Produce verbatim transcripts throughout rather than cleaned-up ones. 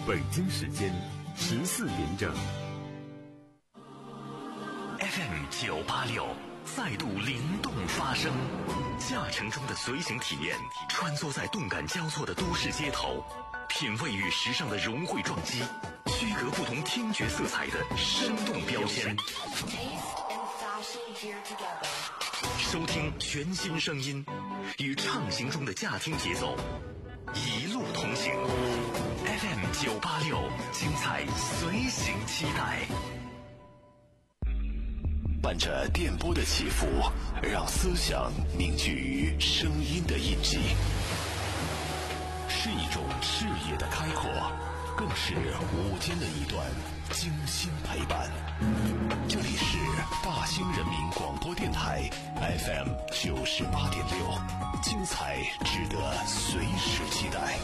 北京时间十四点整。 F M 九八六再度灵动发声，驾乘中的随行体验，穿梭在动感交错的都市街头，品味与时尚的融汇撞击，区隔不同听觉色彩的生动标签。收听全新声音，与畅行中的驾听节奏，一路同行。F M 九八六，精彩随行期待。 伴着电波的起伏，让思想凝聚于声音的印记，是一种视野的开阔，更是午间的一段精心陪伴。这里是大兴人民广播电台 F M 九十八点六，精彩值得随时期待。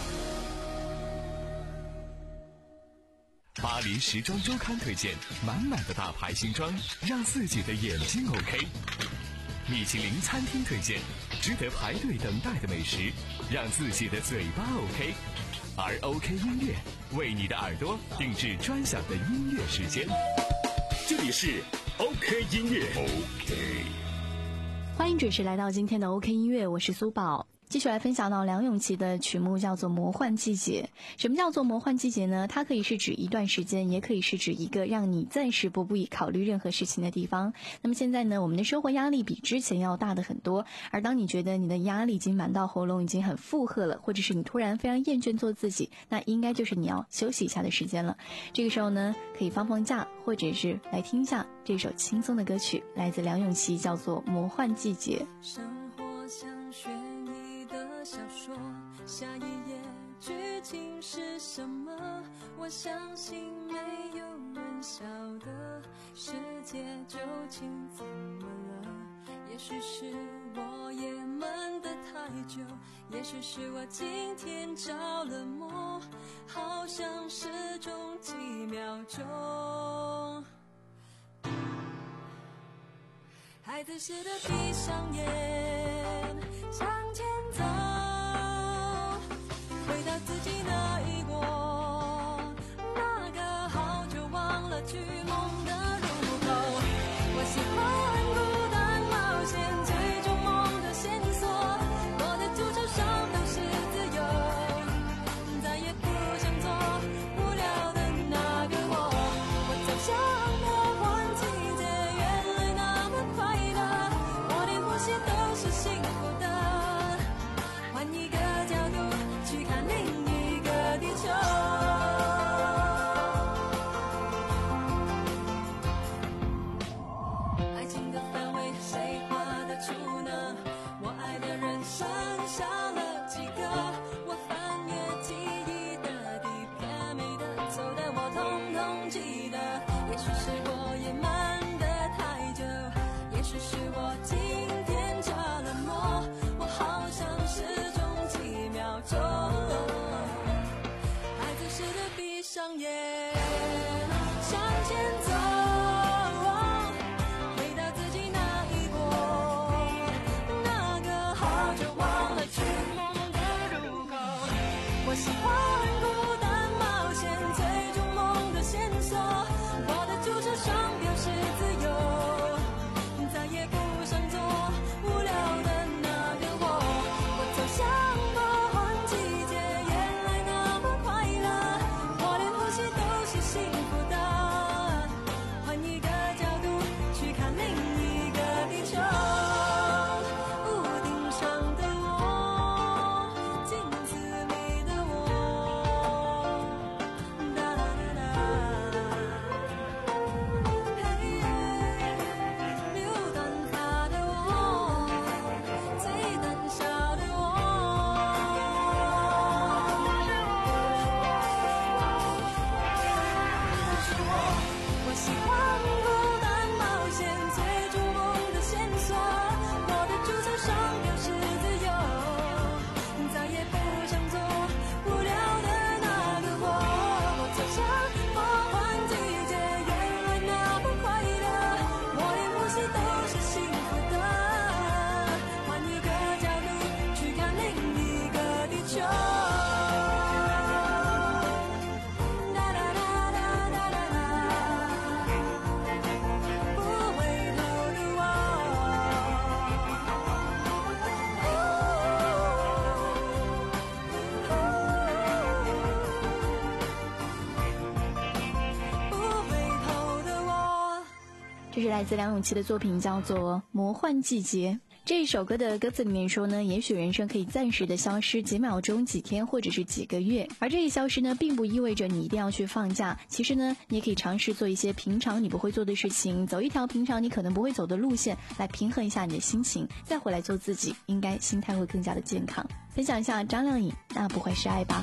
巴黎时装周刊推荐满满的大牌新装，让自己的眼睛 OK。米其林餐厅推荐值得排队等待的美食，让自己的嘴巴 OK。而 OK 音乐为你的耳朵定制专享的音乐时间。 这里是 OK 音乐 OK， 欢迎准时来到今天的 OK 音乐，我是苏宝。继续来分享到梁咏琪的曲目叫做《魔幻季节》。什么叫做魔幻季节呢？它可以是指一段时间，也可以是指一个让你暂时不必考虑任何事情的地方。那么现在呢，我们的生活压力比之前要大的很多，而当你觉得你的压力已经满到喉咙，已经很负荷了，或者是你突然非常厌倦做自己，那应该就是你要休息一下的时间了。这个时候呢，可以放放假，或者是来听一下这首轻松的歌曲，来自梁咏琪，叫做《魔幻季节》。 生活像悬疑的小说，下一页剧情是什么？我相信没有人晓得世界究竟怎么了。也许是我也闷得太久，也许是我今天着了魔，好像失踪几秒钟。孩子似的闭上眼，向前走，回到自己那一国，那个好久忘了去梦的入口。我喜欢孤单冒险，追逐梦的线索，我的足球上都是自由，再也不想做无聊的那个我。我走向魔幻季节，原来那么快乐，我连呼吸都是幸福的。换一个角度去看另一个地球，爱情的范围谁画得出呢？我爱的人剩下了几个？我翻阅记忆的底片，美的丑的我统统记得。也许是我也慢得太久，也许是我今天着了魔，我好像失踪几秒钟。孩子似的闭上眼，向前走，回到自己那一国，那个好久忘了去梦的入口。我喜欢孤单冒险，追逐梦的线索，我的足球上标示自由，再也不想做无聊的那个我。我走向魔幻季节，原来那么快乐，我连呼吸都是幸福的。换一个角度去看另一个地球，屋顶上的我，镜子里的我。 这是来自梁咏琪的作品，叫做《魔幻季节》。这首歌的歌词里面说呢，也许人生可以暂时的消失几秒钟、几天或者是几个月，而这一消失呢，并不意味着你一定要去放假。其实呢，你也可以尝试做一些平常你不会做的事情，走一条平常你可能不会走的路线，来平衡一下你的心情，再回来做自己，应该心态会更加的健康。分享一下张靓颖，那不会是爱吧。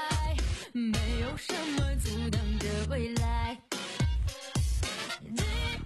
什么阻挡着未来？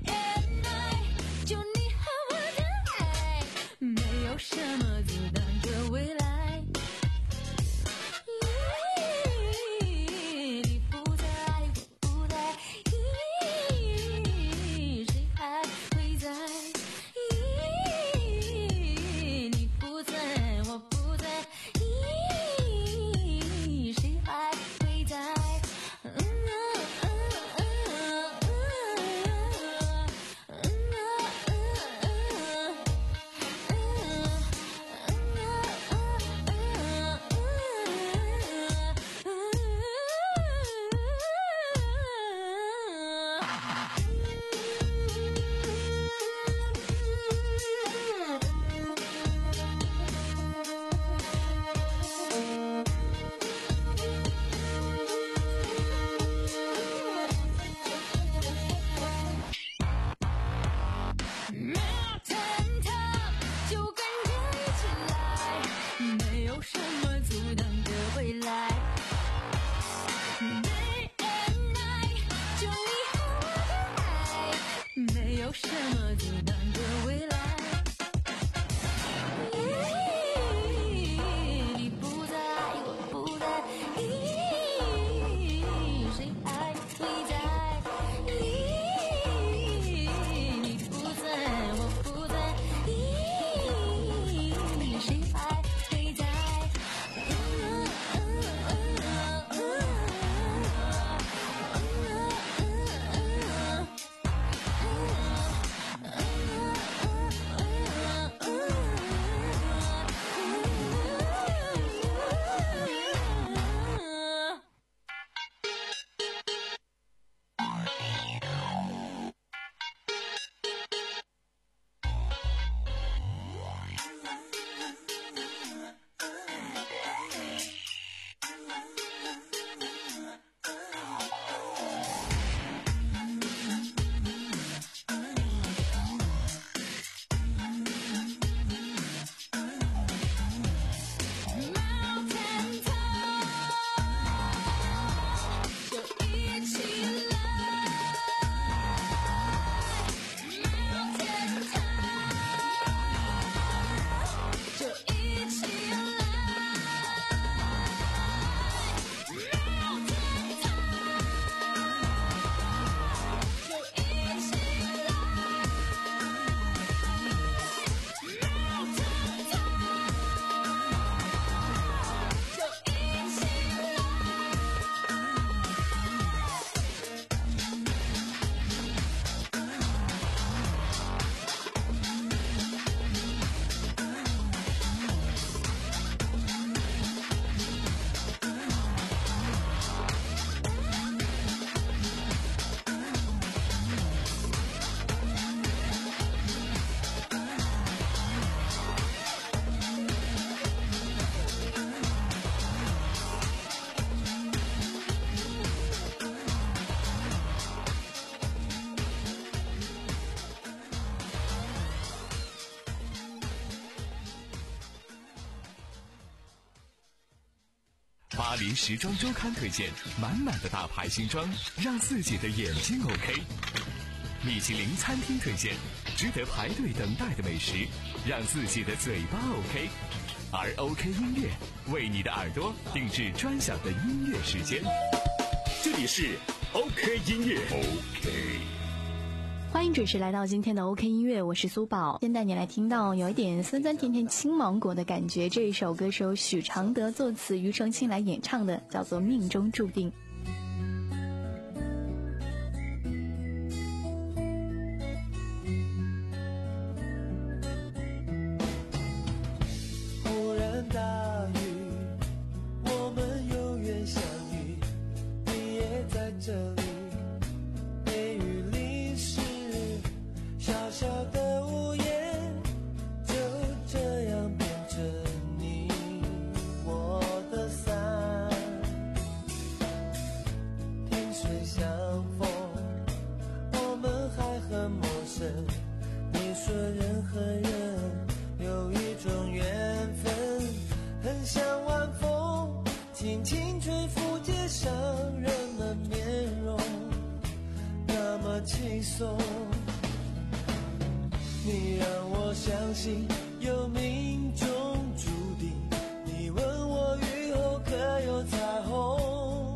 巴黎时装周刊推荐满满的大牌新装，让自己的眼睛 OK。米其林餐厅推荐值得排队等待的美食，让自己的嘴巴 OK。而 OK 音乐为你的耳朵定制专享的音乐时间。 这里是 OK 音乐 OK。 欢迎准时来到今天的 OK 音乐，我是苏宝。先带你来听到有一点酸酸甜甜青芒果的感觉，这一首歌是由许常德作词，庾澄庆来演唱的，叫做《命中注定》。 忽然大雨，我们有缘相遇，你也在这里。雷雨淋湿小小的屋檐，就这样变成你我的伞。萍水相逢，我们还很陌生。你说人和人有一种缘分，很像晚风轻轻吹拂街上人们面容，那么轻松。你让我相信有命中注定，你问我雨后可有彩虹。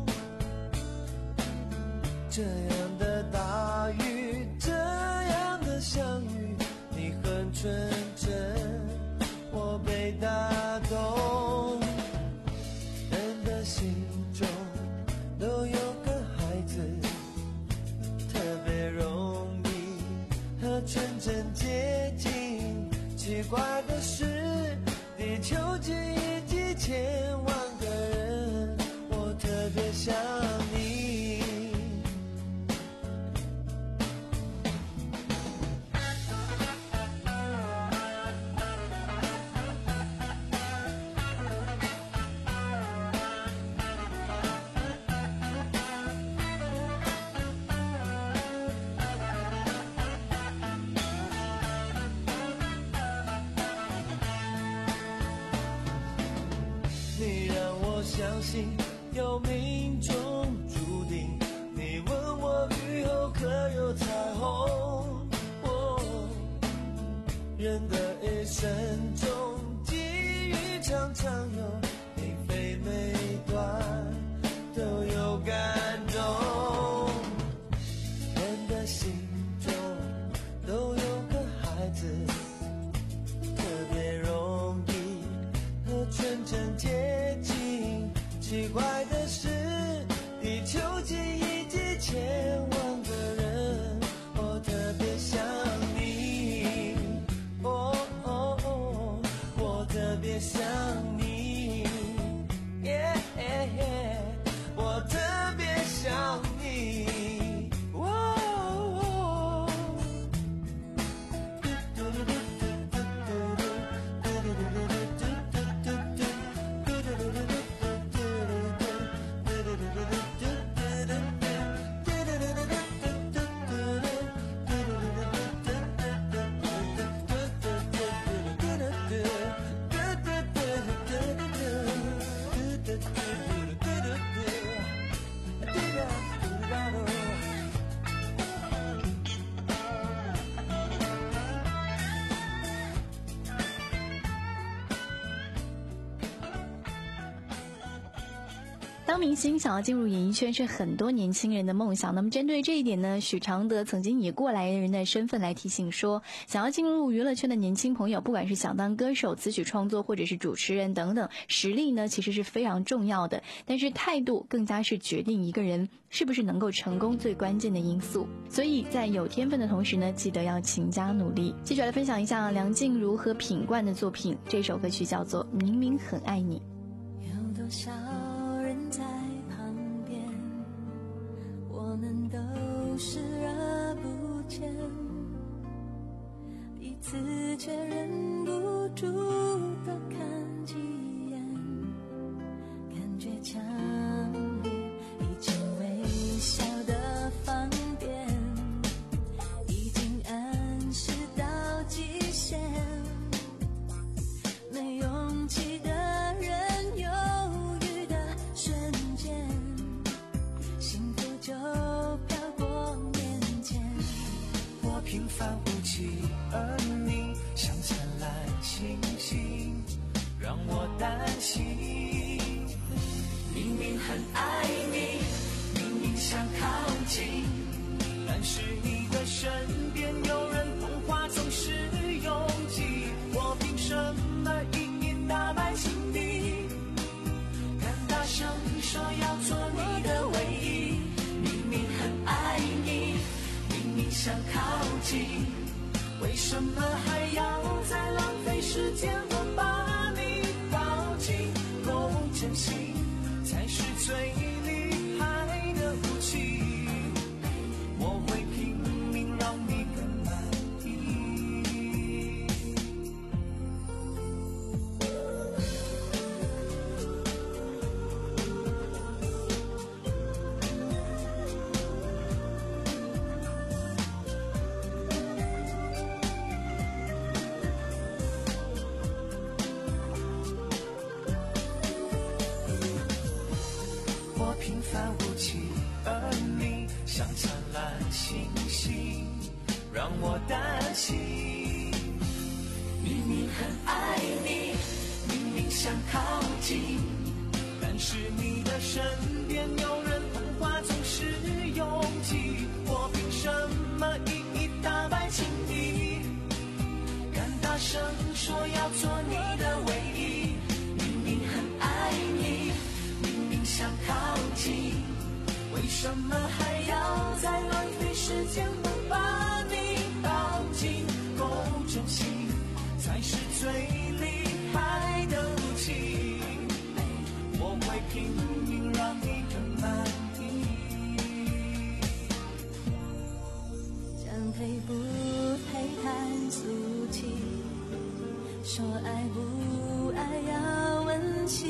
这样的大雨，这样的相遇，你很纯真，我被打动。人的心中都有个孩子，特别容易和纯真接近。奇怪的是，地球几亿几千万个人，我特别想你。你让我相信有命中注定，你问我雨后可有彩虹。哦，人的一生中际遇常常有每飞每短，都有感动。人的心中都有个孩子，特别容易和纯真接近。奇怪的是，地球几亿几千万个人，我特别想你。哦哦哦，我特别想你。耶耶耶，我特别想你。哦哦。 当明星想要进入演艺圈是很多年轻人的梦想。那么针对这一点呢，许常德曾经以过来人的身份来提醒说，想要进入娱乐圈的年轻朋友，不管是想当歌手、词曲创作或者是主持人等等，实力呢其实是非常重要的，但是态度更加是决定一个人是不是能够成功最关键的因素。所以在有天分的同时呢，记得要勤加努力。接下来分享一下梁静茹和品冠的作品，这首歌曲叫做《明明很爱你》。 有多少人在旁边，我们都视而不见，彼此却忍不住多看几眼，感觉强烈，已经微小的放电，已经暗示到极限，没勇气的人犹豫的身边有人，童话总是拥挤，我凭什么一一打败情敌？敢大声说要做你的唯一，明明很爱你，明明想靠近，为什么还要再浪费时间？我把你抱紧，够真心才是最厉害的武器，我会拼命让你更满意。我平凡无奇，而你像灿烂星星，让我担心。明明很爱你，明明想靠近，但是你的身边有人，童话总是拥挤，我凭什么一一打败情敌？敢大声说要做你的唯一，明明很爱你，明明想靠近，为什么还要再浪费时间？我把你抱紧，够真心才是最厉害的武器，我会拼命让你更满意。 讲配不配谈俗气，说爱不爱要问起，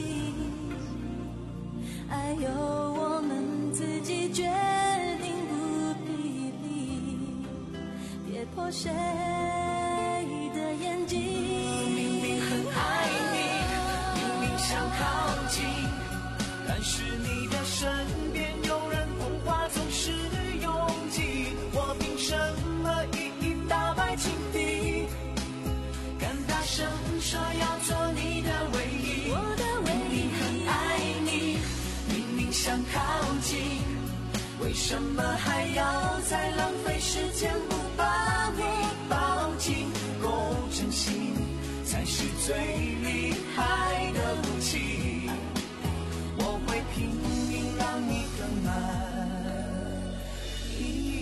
爱由我们自己决定不比例，别破谁的眼睛。 明明很爱你，明明想靠近，但是你的身边有人，童话总是拥挤，我凭什么一一打败情敌？敢大声说要做你的唯一， 我的唯一， 明明很爱你，明明想靠近，为什么还要再浪费时间？不把你抱紧，够真心才是最厉害的武器，我会拼命让你更满意。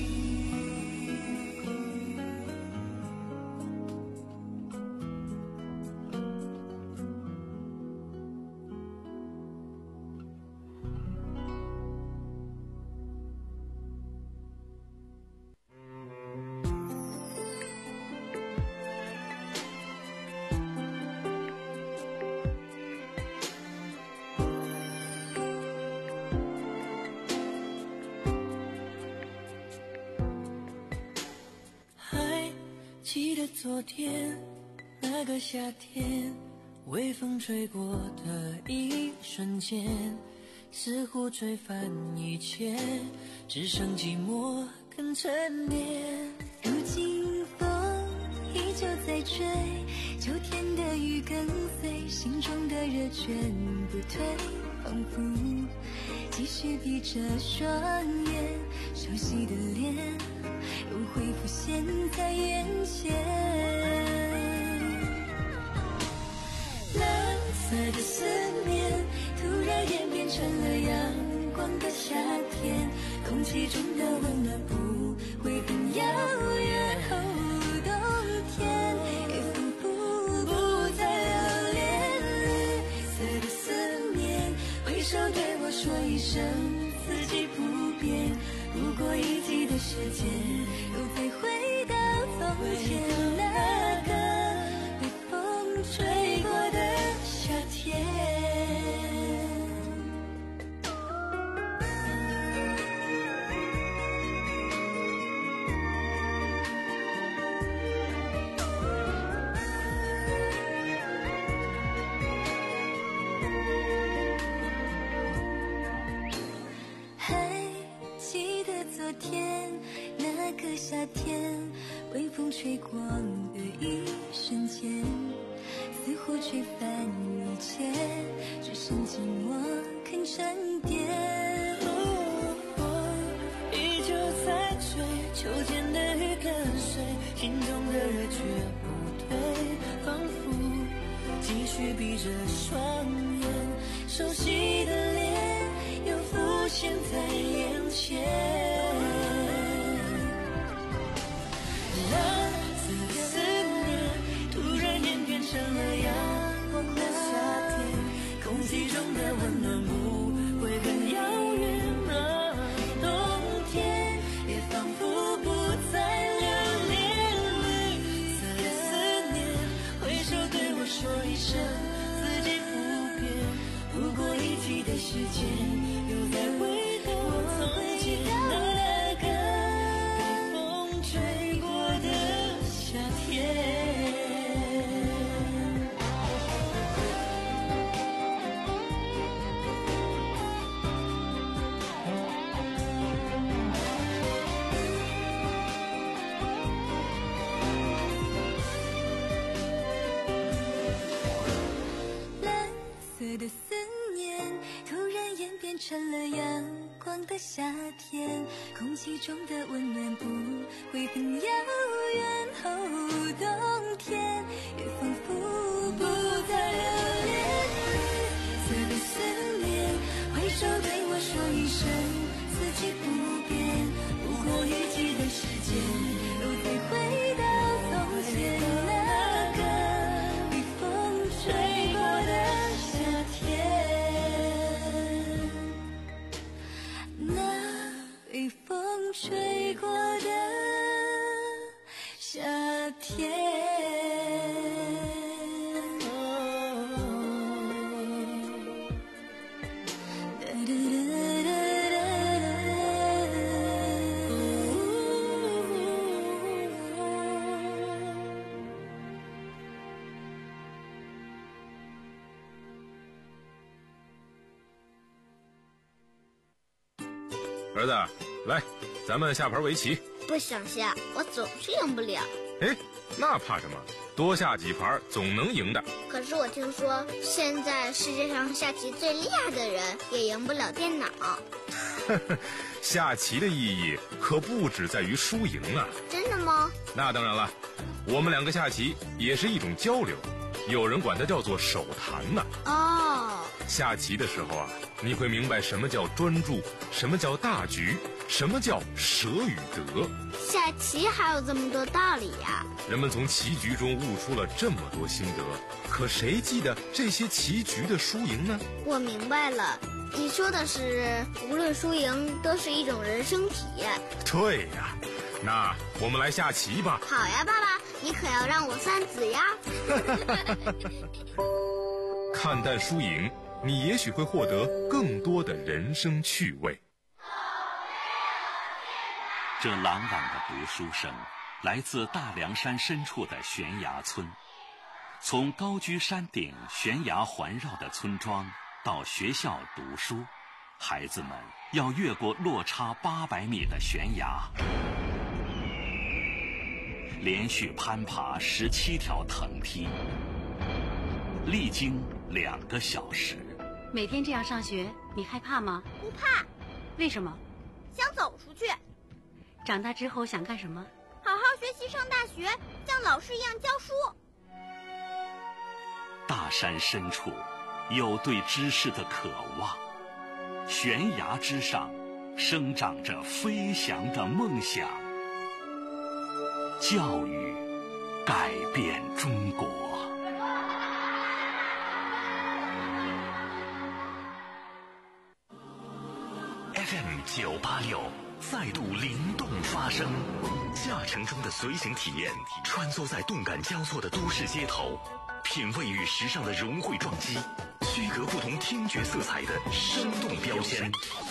记得昨天那个夏天，微风吹过的一瞬间，似乎吹翻一切，只剩寂寞更沉淀。 如今风依旧在吹，秋天的雨跟随，心中的热全不退，仿佛继续闭着双眼，熟悉的脸又会浮现在眼前。蓝色的思念突然间变成了阳光的夏天，空气中的温暖不会很遥远。哦，冬天也仿佛不再留恋，绿色的思念挥手对我说一声四季不变，不过一季的时间又再回到从前那个被风吹过的夏天。夏天，微风吹过的一瞬间，似乎吹翻一切，只剩寂寞肯沉淀。 哦哦，依旧在追秋天的雨跟随，心中的热却不退，仿佛继续闭着双眼，熟悉的脸又浮现在眼前。蓝色的思念突然间变成了阳光的夏天，空气中的温暖不会很遥远啊，冬天也仿佛不再留恋。绿色的思念挥手对我说一声，四季不变，不过一季的时间，又在回头从前那个被风吹过的夏天。蓝色的思念突然演变成了阳光的夏天，空气中的温暖不会很遥远，哦，冬天也仿佛不再留恋。绿色的思念挥手对我说一声，四季不变，不过一季的时间，又再回到从前那个被风吹过的夏天，那被风吹过的夏天。 儿子，来，咱们下盘围棋。 不想下，我总是赢不了。 哎，那怕什么？多下几盘总能赢的。 可是我听说，现在世界上下棋最厉害的人也赢不了电脑。 下棋的意义可不只在于输赢啊！ 真的吗？ 那当然了，我们两个下棋也是一种交流，有人管它叫做手谈呢。 哦， 下棋的时候啊，你会明白什么叫专注，什么叫大局，什么叫舍与得。 下棋还有这么多道理呀！ 人们从棋局中悟出了这么多心得，可谁记得这些棋局的输赢呢？ 我明白了，你说的是无论输赢都是一种人生体验。 对呀，那我们来下棋吧。 好呀，爸爸，你可要让我三子呀。 看淡输赢，你也许会获得更多的人生趣味。 这朗朗的读书声来自大凉山深处的悬崖村，从高居山顶悬崖环绕的村庄到学校读书，孩子们要越过落差八百米的悬崖，连续攀爬十七条藤梯，历经两个小时。 每天这样上学，你害怕吗？ 不怕。 为什么？ 想走出去。 长大之后想干什么？ 好好学习上大学，像老师一样教书。 大山深处有对知识的渴望，悬崖之上生长着飞翔的梦想。教育改变中国。 F M 九八六再度灵动发声，驾乘中的随行体验，穿梭在动感交错的都市街头，品味与时尚的融汇撞击，区隔不同听觉色彩的生动标签。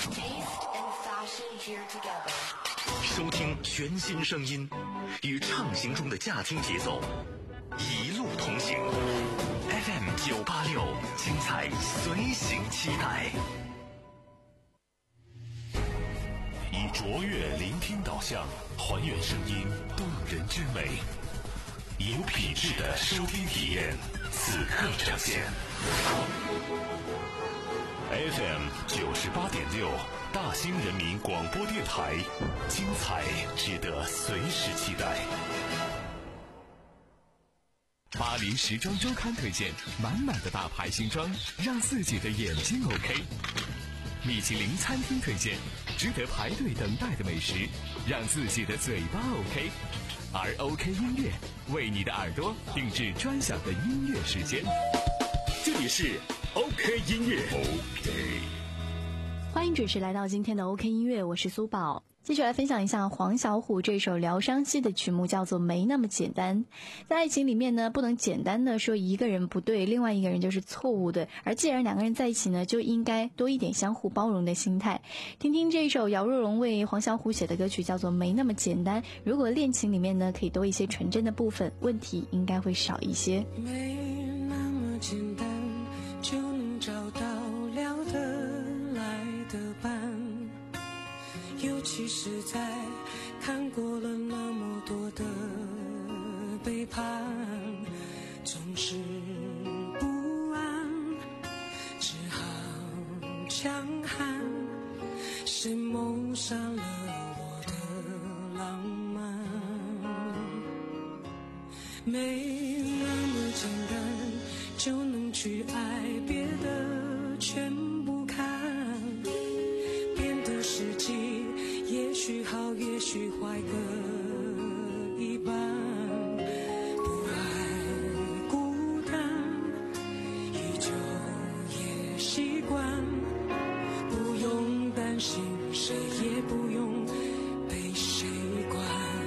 收听全新声音，与畅行中的驾听节奏，一路同行。F M 九八六，精彩随行期待。以卓越聆听导向，还原声音动人之美，有品质的收听体验，此刻呈现。 F M 九十八点六，大兴人民广播电台，精彩值得随时期待。 巴黎时装周刊推荐，满满的大牌新装，让自己的眼睛 OK。米其林餐厅推荐，值得排队等待的美食，让自己的嘴巴 OK。而 OK 音乐为你的耳朵定制专享的音乐时间。 这里是 OK 音乐 OK。 欢迎准时来到今天的 OK 音乐，我是苏宝。继续来分享一下黄小琥这首疗伤系的曲目，叫做没那么简单。在爱情里面呢，不能简单的说一个人不对，另外一个人就是错误的，而既然两个人在一起呢，就应该多一点相互包容的心态。听听这首姚若龙为黄小琥写的歌曲，叫做没那么简单。如果恋情里面呢，可以多一些纯真的部分，问题应该会少一些。 没那么简单就能找到聊得来的伴，尤其是在看过了那么多的背叛，总是不安，只好强悍，谁谋杀了我的浪漫？没那么简单就能去爱，别的全不看，变得实际也许好也许坏各一半，不爱孤单依旧也习惯，不用担心谁也不用被谁管，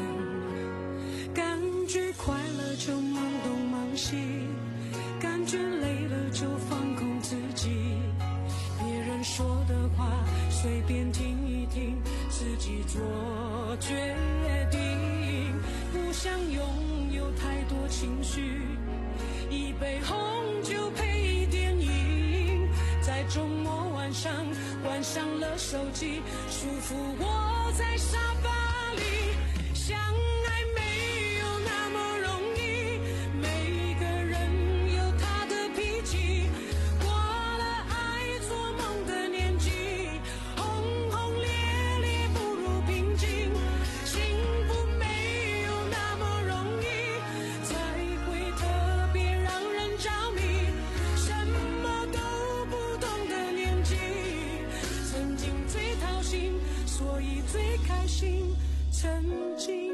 感觉快乐就忙东忙西，感觉累了就放空自己，别人说的话随便听一听，自己做决定，不想拥有太多情绪，一杯红酒配电影，在周末晚上关上了手机，舒服窝在沙发里，相爱没有那么容易，每个人有他的脾气，过了爱做梦的年纪，轰轰烈烈不如平静，幸福没有那么容易，才会特别让人着迷，什么都不懂的年纪，曾经最掏心，所以最开心，曾经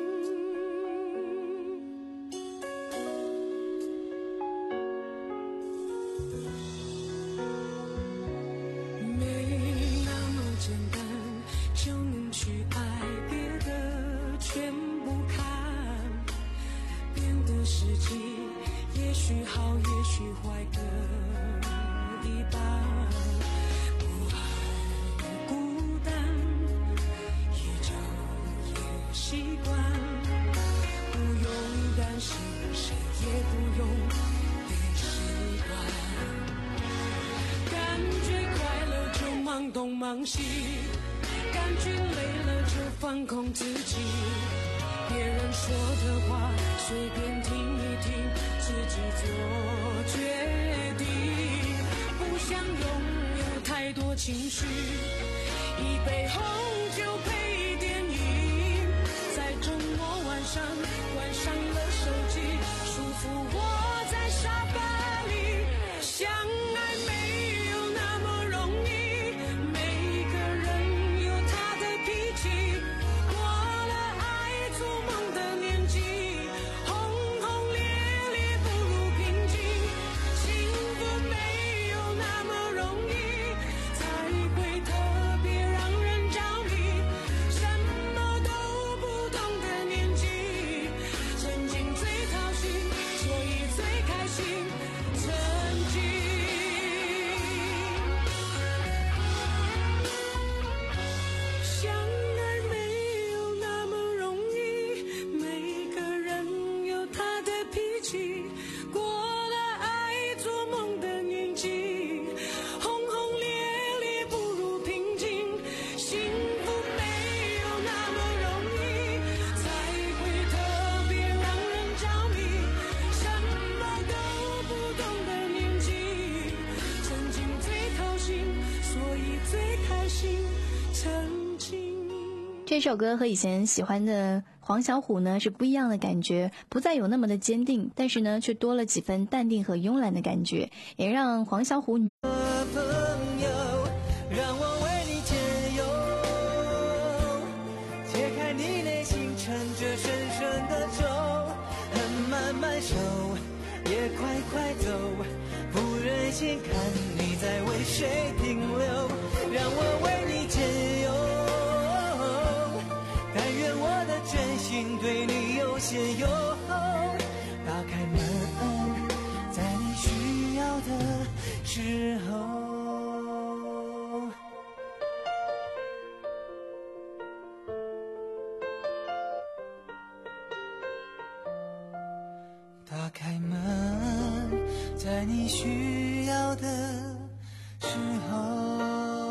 没那么简单就能去爱，别的全不看，变得实际也许好也许坏各一半，不爱孤单依旧也习惯，不用担心谁也不用被习惯，感觉快乐就忙东忙西，感觉累了就放空自己，别人说的话随便听一听，自己做决定，不想拥有太多情绪，一杯红酒配电影，在周末晚上关上了手机，舒服窝在沙发里，相爱没有那么容易，每个人有他的脾气，过了爱做梦的年纪，轰轰烈烈不如平静，幸福没有那么容易，才会特别让人着迷，什么都不懂的年纪，曾经最掏心，所以这首歌和以前喜欢的黄小琥呢是不一样的感觉，不再有那么的坚定，但是呢却多了几分淡定和慵懒的感觉，也让黄小琥让我为你解忧，解开你内心沉着深深的皱，恨慢慢收，也快快走，不忍心看你在为谁停留，让我为你解忧，但愿我的真心对你有先有后，打开门，在你需要的时候。打开门，在你需要的时候。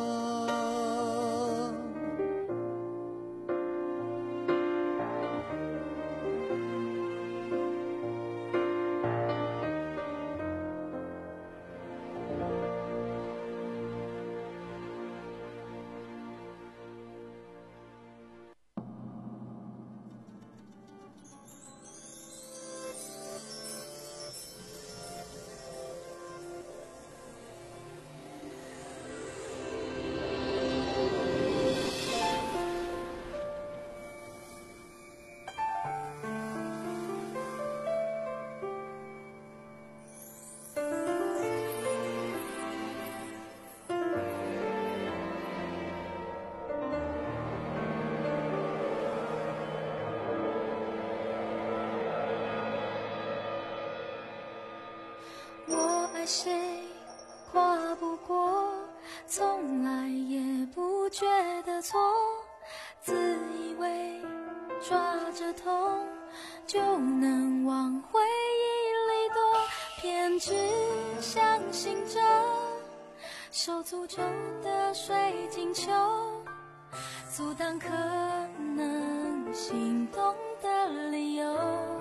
爱谁跨不过，从来也不觉得错，自以为抓着痛就能往回忆里躲，偏只相信着受诅咒的水晶球，阻挡可能心动的理由，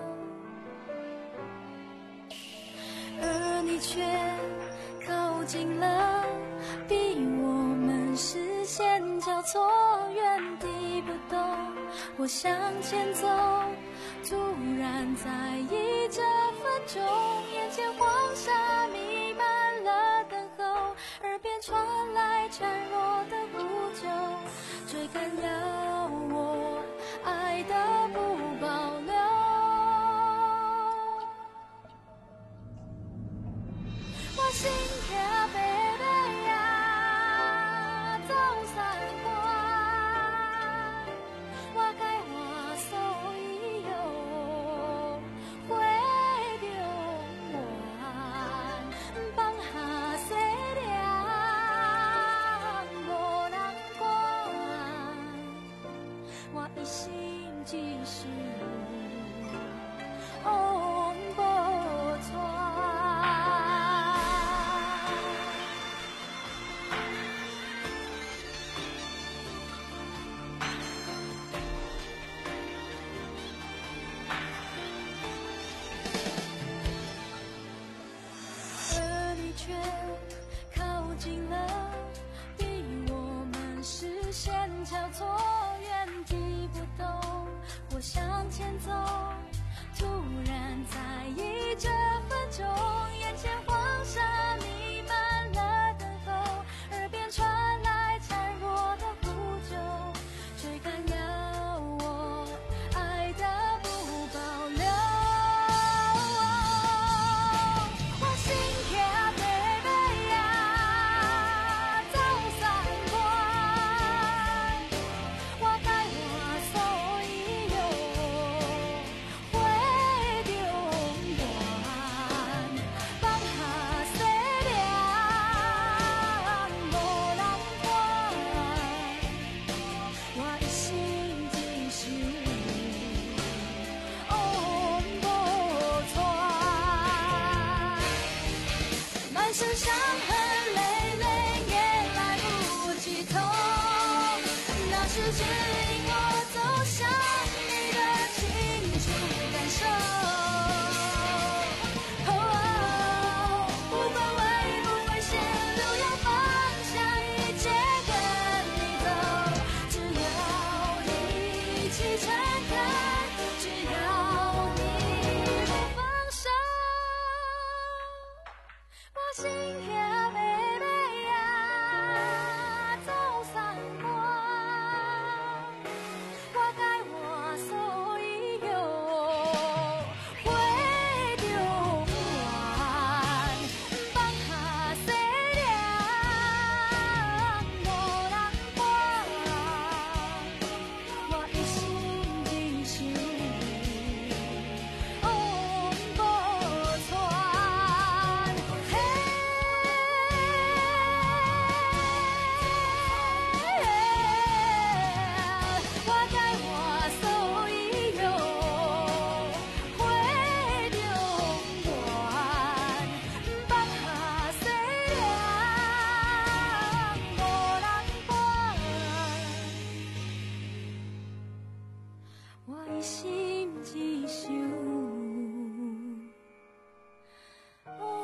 而你却靠近了，逼我们视线交错，原地不动。我向前走，突然在意这分钟，眼前黄沙弥漫了等候，耳边传来孱弱的呼救，追赶要我爱的不保留。我心跳白白呀，走三关，我该话所以有回中原，放下西凉无人管，我一心只是往无传。而你却靠近了，逼我们视线交错，原地不动。我向前走，突然在意这分钟，眼前黄沙弥漫了等候，耳边传来孱弱的呼救，追赶要我爱的不保留。我心跳白白呀，走三关，我该话所以有回中原，放下我的心只想哦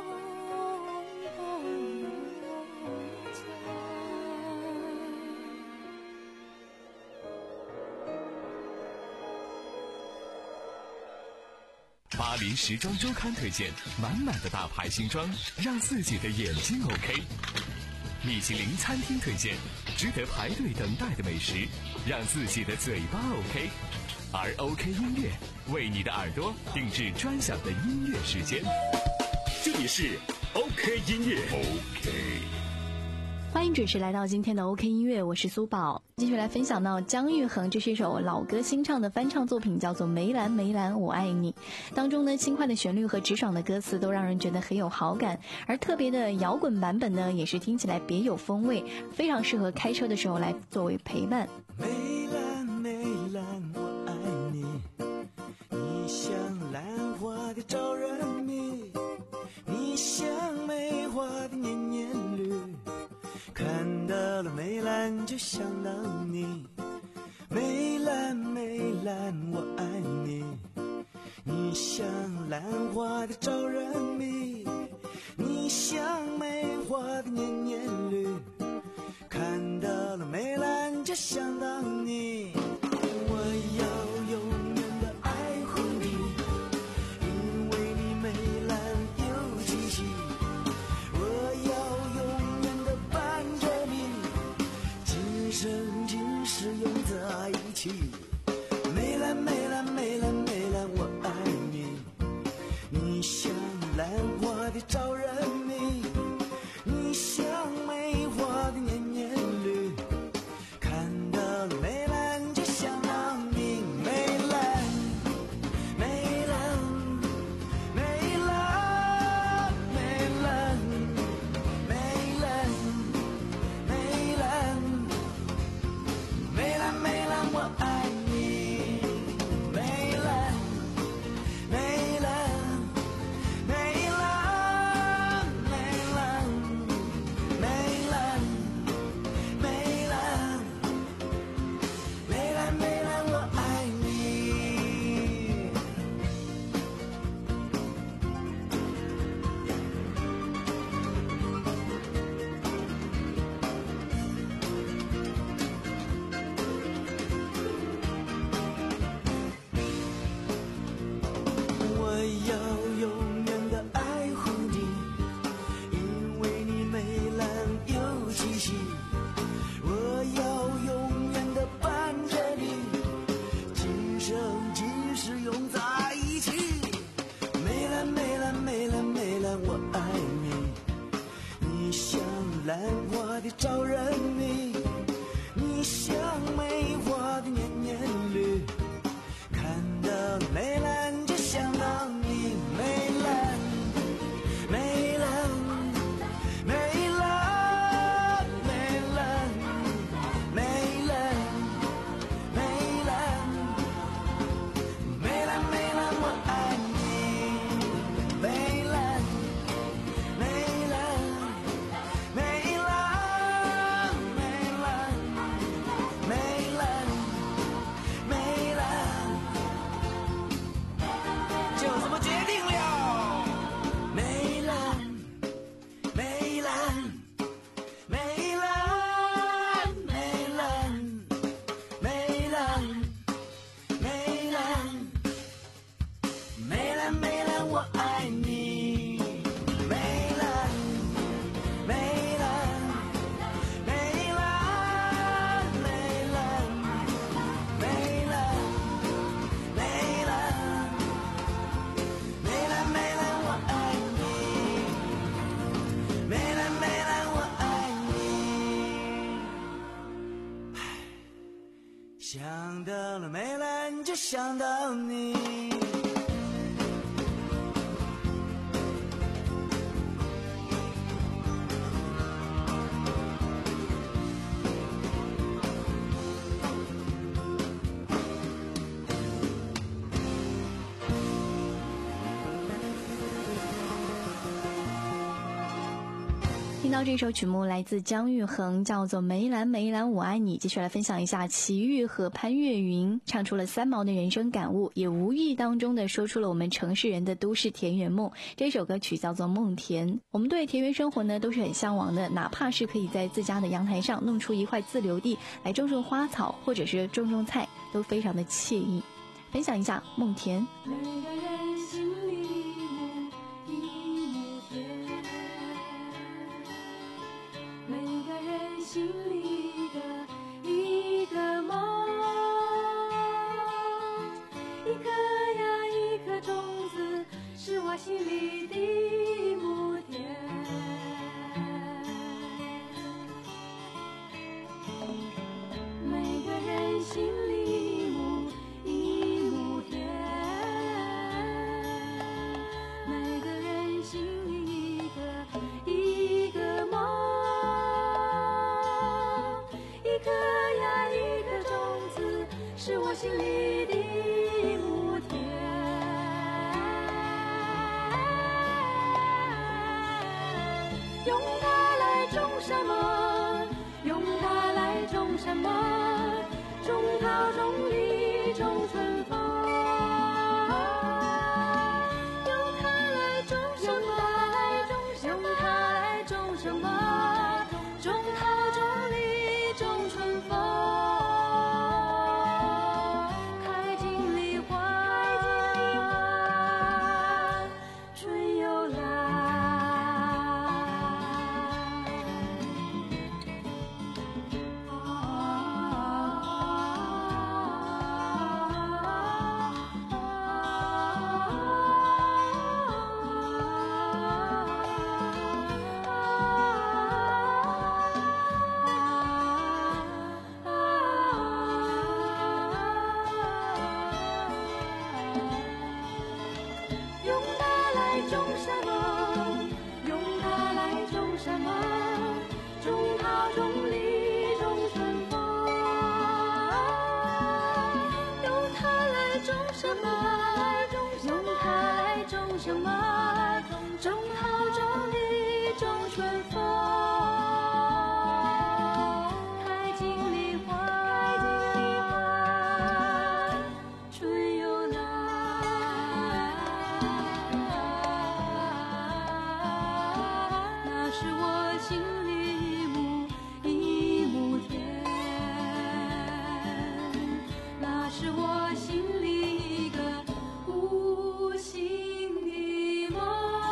巴黎时装周刊推荐满满的大牌新装，让自己的眼睛 OK。米其林餐厅推荐值得排队等待的美食，让自己的嘴巴 OK。而 OK 音乐为你的耳朵定制专享的音乐时间。 这里是 OK 音乐 OK。 欢迎准时来到今天的 OK 音乐，我是苏宝，继续来分享到姜育恒，这是一首老歌新唱的翻唱作品，叫做《梅兰梅兰我爱你》。当中呢，轻快的旋律和直爽的歌词都让人觉得很有好感，而特别的摇滚版本呢，也是听起来别有风味，非常适合开车的时候来作为陪伴。 梅兰梅兰我爱你，你像兰花的招人迷，你像梅花的年年绿，看到了梅兰就想到你，梅兰梅兰我爱你，你像兰花的招人迷，你像梅花的年年绿，看到了梅兰就想到你，我要永远的爱护你，因为你梅兰有气息，我要永远的伴着你，今生今世永在一起，梅兰梅兰梅兰梅兰我爱你，你像兰花的招人迷，你像梅花的年年绿，看到了梅兰就想到你，梅兰梅兰梅兰梅兰梅兰梅兰梅兰梅兰我爱你，梅兰梅兰梅兰梅兰梅兰梅兰梅兰梅兰我爱你。我要永远的爱护你，因为你梅兰有气息，我要永远的伴着你，今生今世永在一起，梅兰梅兰梅兰梅兰我爱你，你像兰花的招人迷，你像梅花的年年绿，看到梅兰就想到你，梅兰梅兰梅兰梅兰梅兰梅兰梅兰梅兰我爱你，梅兰梅兰梅兰梅兰梅兰梅兰，就这么决定了，梅兰梅兰梅兰梅兰梅兰梅兰梅兰梅兰我爱你，梅兰梅兰梅兰梅兰梅兰梅兰梅兰梅兰我爱你，梅兰梅兰我爱你，想到了梅兰就想到你。 听到这首曲目来自姜育恒，叫做《梅兰梅兰我爱你》。继续来分享一下齐豫和潘越云唱出了三毛的人生感悟，也无意当中的说出了我们城市人的都市田园梦。这首歌曲叫做《梦田》。我们对田园生活呢都是很向往的，哪怕是可以在自家的阳台上弄出一块自留地来种种花草，或者是种种菜，都非常的惬意。分享一下《梦田》。 每个人心里一亩田，每个人心里的一个梦，一颗呀一颗种子，是我心里的一亩田。每个人心里一亩田，每个人心里一个一个梦，一颗呀一颗种子，是我心里的一亩田。用它来种什么？用它来种什么？种桃种李种春风。用它来种什么？用它来种什么？种桃种李种春风。开尽梨花，春又来。用它来种什么？用它来种什么？种桃种李种春风。用它来种什么？用它来种什么？种桃种李种春风。开尽梨花，春又来。那是我心里一亩一亩田，那是我心里一个无心的梦。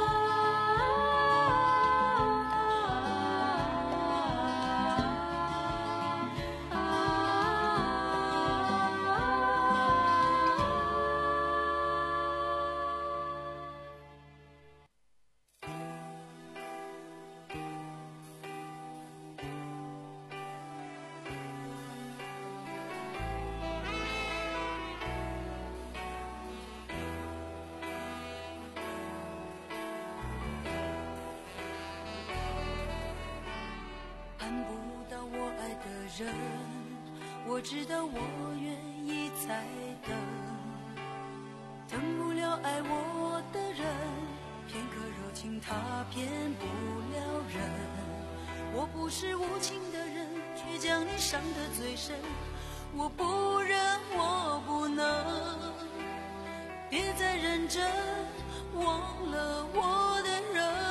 盼不到我爱的人，我知道我愿意再等，等不了爱我的人，片刻柔情他骗不了人。我不是无情的人，却将你伤得最深，我不忍我不能，别再认真忘了我的人。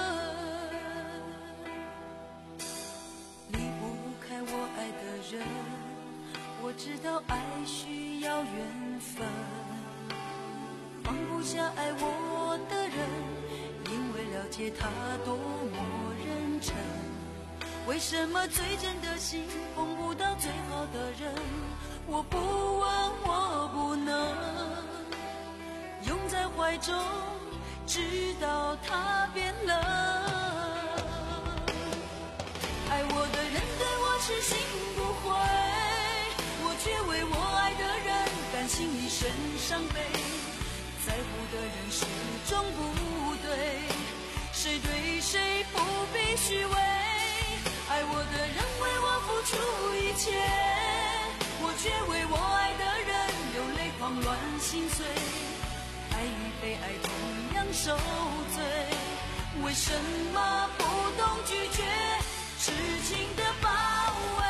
我爱的人，我知道爱需要缘分，放不下爱我的人，因为了解他多么认真。为什么最真的心碰不到最好的人？我不问，我不能拥在怀中，直到他变冷。爱我的人对我痴心不悔，我却为我爱的人甘心一生伤悲。在乎的人始终不对，谁对谁不必虚伪。爱我的人为我付出一切，我却为我爱的人流泪狂乱心碎。爱与被爱同样受罪，为什么不懂拒绝？ 痴情的包围。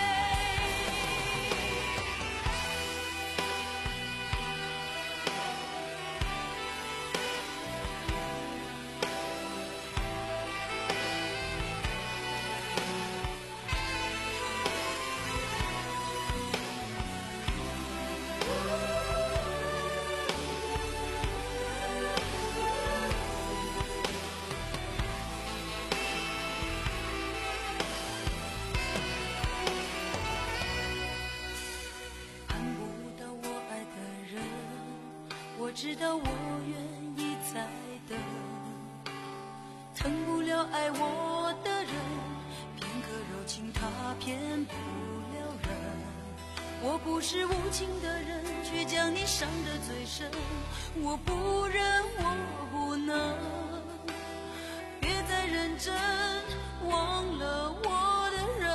知道我愿意再等，疼不了爱我的人，片刻柔情他骗不了人。我不是无情的人，却将你伤得最深。我不忍，我不能，别再认真，忘了我的人。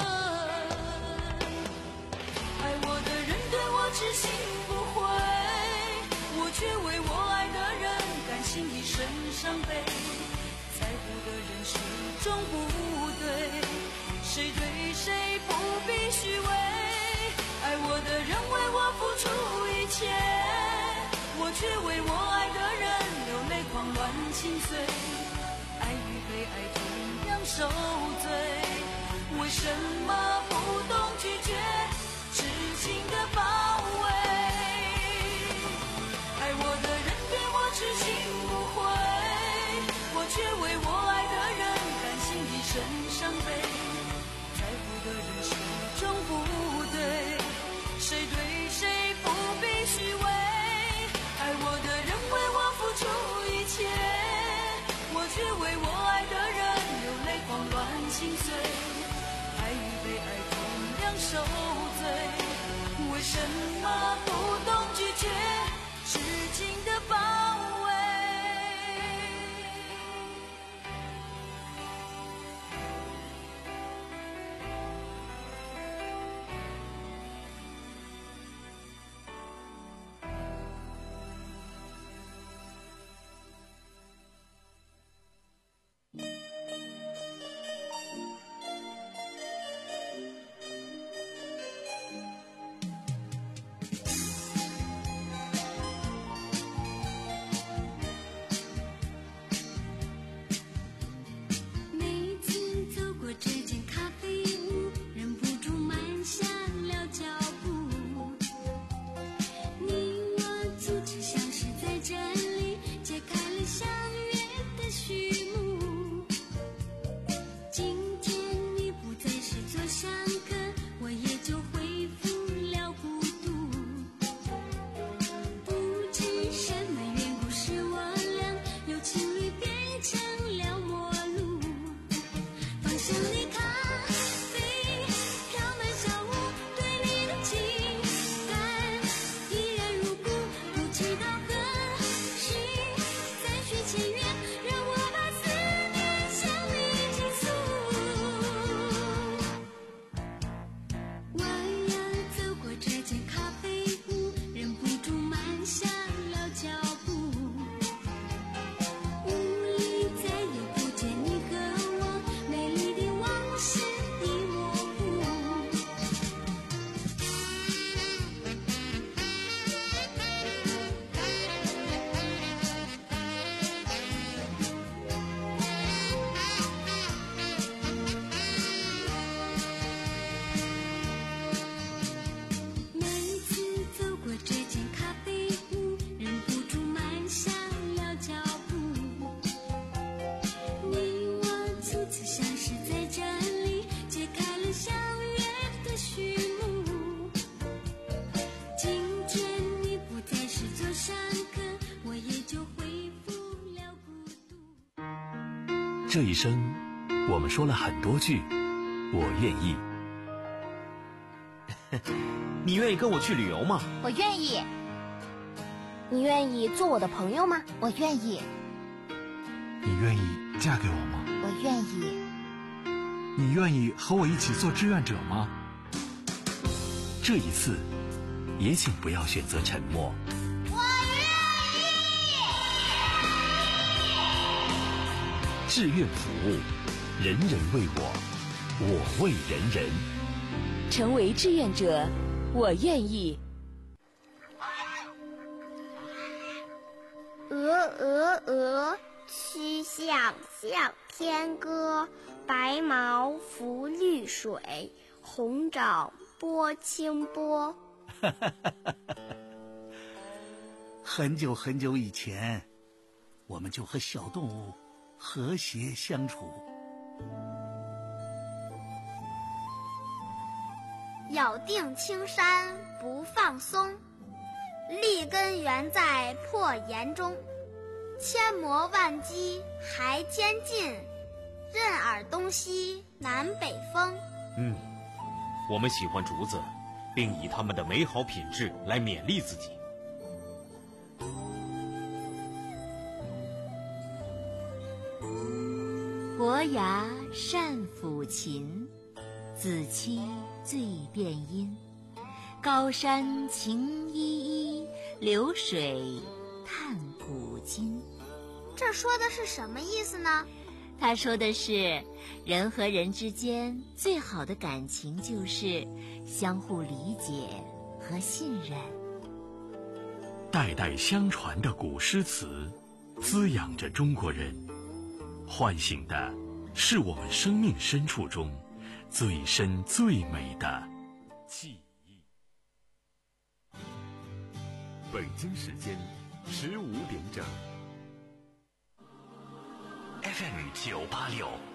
爱我的人对我痴心不悔，却为我爱的人甘心一生伤悲。在乎的人始终不对，谁对谁不必虚伪。爱我的人为我付出一切，我却为我爱的人流泪狂乱心碎。爱与被爱同样受罪，为什么不懂拒绝痴情的包围？爱我的人对我痴心不悔，我却为我爱的人甘心一生伤悲。在乎的人始终不对，谁对谁不必虚伪。爱我的人为我付出一切，我却为我爱的人流泪狂乱心碎。爱与被爱同样受罪，为什么不懂拒绝痴情的包围？ 这一生，我们说了很多句我愿意。 你愿意跟我去旅游吗？ 我愿意。你愿意做我的朋友吗？我愿意。 你愿意嫁给我吗？ 我愿意。 你愿意和我一起做志愿者吗？ 这一次，也请不要选择沉默。 我愿意。 志愿服务，人人为我。 我为人人。 成为志愿者，我愿意。 鹅鹅鹅，曲项向天歌。白毛浮绿水，红掌拨清波。 很久很久以前，我们就和小动物和谐相处。 咬定青山不放松，立根原在破岩中。千磨万击还坚劲，任尔东西南北风。 嗯，我们喜欢竹子，并以它们的美好品质来勉励自己。 伯牙善抚琴，子期最辨音。高山晴依依，流水叹古今。 这说的是什么意思呢？ 他说的是，人和人之间最好的感情就是相互理解和信任。 代代相传的古诗词，滋养着中国人，唤醒的是我们生命深处中最深最美的记忆。 北京时间十五点整。 F M 九八六